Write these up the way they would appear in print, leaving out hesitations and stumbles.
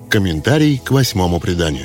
Комментарий к 8-му преданию.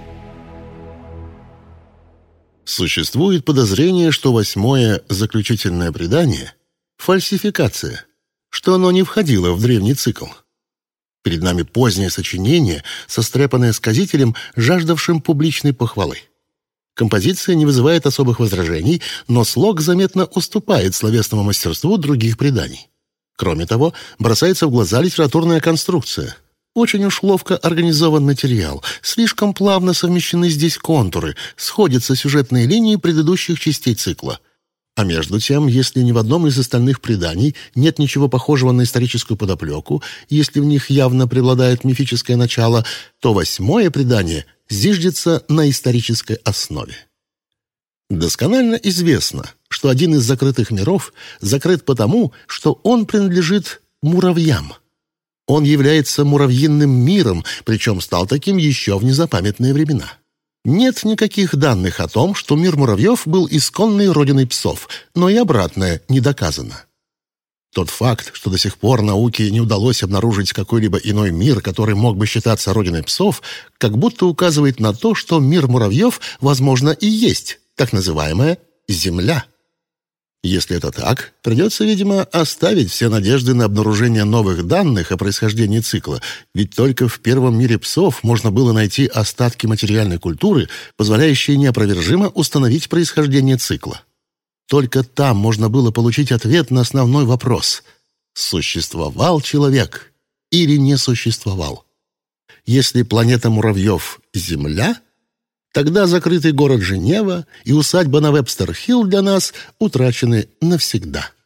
Существует подозрение, что 8-е заключительное предание – фальсификация, что оно не входило в древний цикл. Перед нами позднее сочинение, состряпанное сказителем, жаждавшим публичной похвалы. Композиция не вызывает особых возражений, но слог заметно уступает словесному мастерству других преданий. Кроме того, бросается в глаза литературная конструкция. Очень уж ловко организован материал, слишком плавно совмещены здесь контуры, сходятся сюжетные линии предыдущих частей цикла. А между тем, если ни в одном из остальных преданий нет ничего похожего на историческую подоплеку, если в них явно преобладает мифическое начало, то 8-е предание зиждется на исторической основе. Досконально известно, что один из закрытых миров закрыт потому, что он принадлежит муравьям. Он является муравьиным миром, причем стал таким еще в незапамятные времена. Нет никаких данных о том, что мир муравьев был исконной родиной псов, но и обратное не доказано. Тот факт, что до сих пор науке не удалось обнаружить какой-либо иной мир, который мог бы считаться родиной псов, как будто указывает на то, что мир муравьев, возможно, и есть так называемая Земля. Если это так, придется, видимо, оставить все надежды на обнаружение новых данных о происхождении цикла, ведь только в первом мире псов можно было найти остатки материальной культуры, позволяющие неопровержимо установить происхождение цикла. Только там можно было получить ответ на основной вопрос: существовал человек или не существовал? Если планета муравьев — Земля, тогда закрытый город Женева и усадьба на Вебстер-Хилл для нас утрачены навсегда.